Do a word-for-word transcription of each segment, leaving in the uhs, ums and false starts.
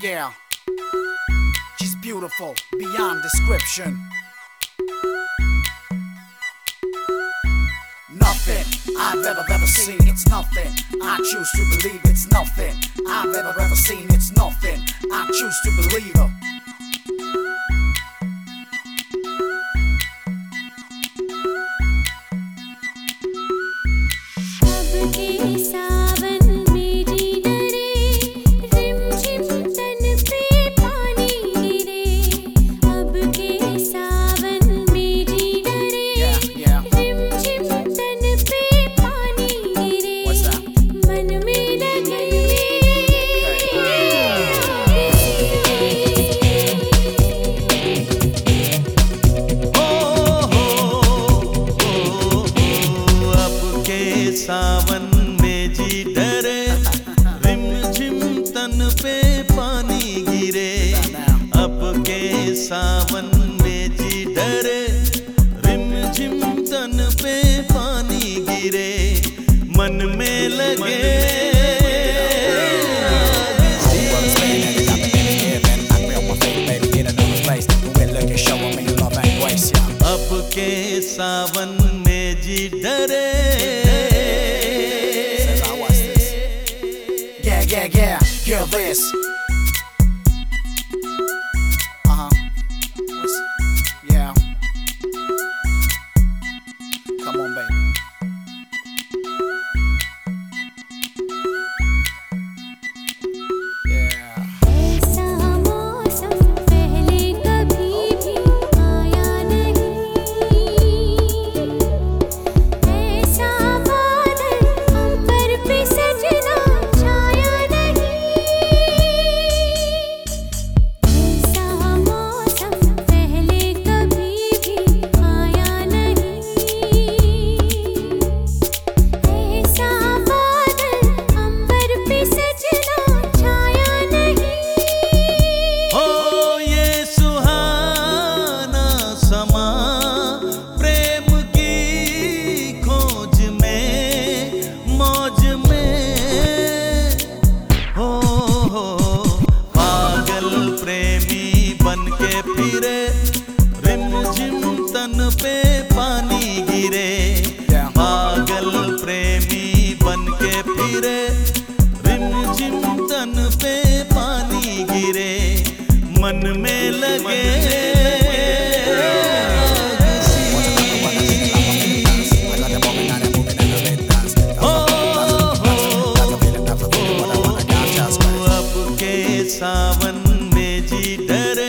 Yeah, she's beautiful beyond description. Nothing I've ever ever seen, it's nothing. I choose to believe it's nothing I've ever ever seen, it's nothing. I choose to believe her. सावन में जी डरे, rim झिम तन पे पानी गिरे। अब के सावन में जी डरे, रिम झिम तन पे पानी गिरे। मन में लगे अब के सावन में जी डरे। Yeah, yeah, hear this. Uh-huh. What's, yeah. Come on, baby. रिम झिम तन पे पानी गिरे। पागल प्रेमी बन के फिरे, रिम झिम तन पे पानी गिरे। मन में लगे अब के सावन में जी डरे,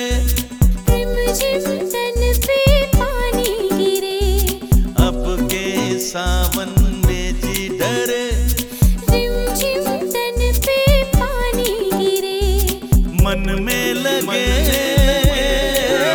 सावन में जी डरे। रिम झिम तन पे पानी गिरे। मन में लगे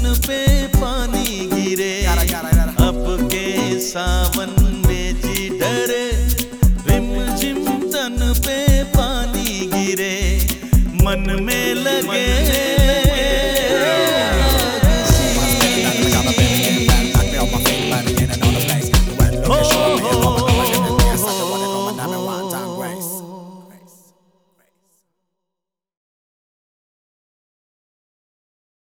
तन पे पानी गिरे, Gotta, gotta, gotta. अब के सावन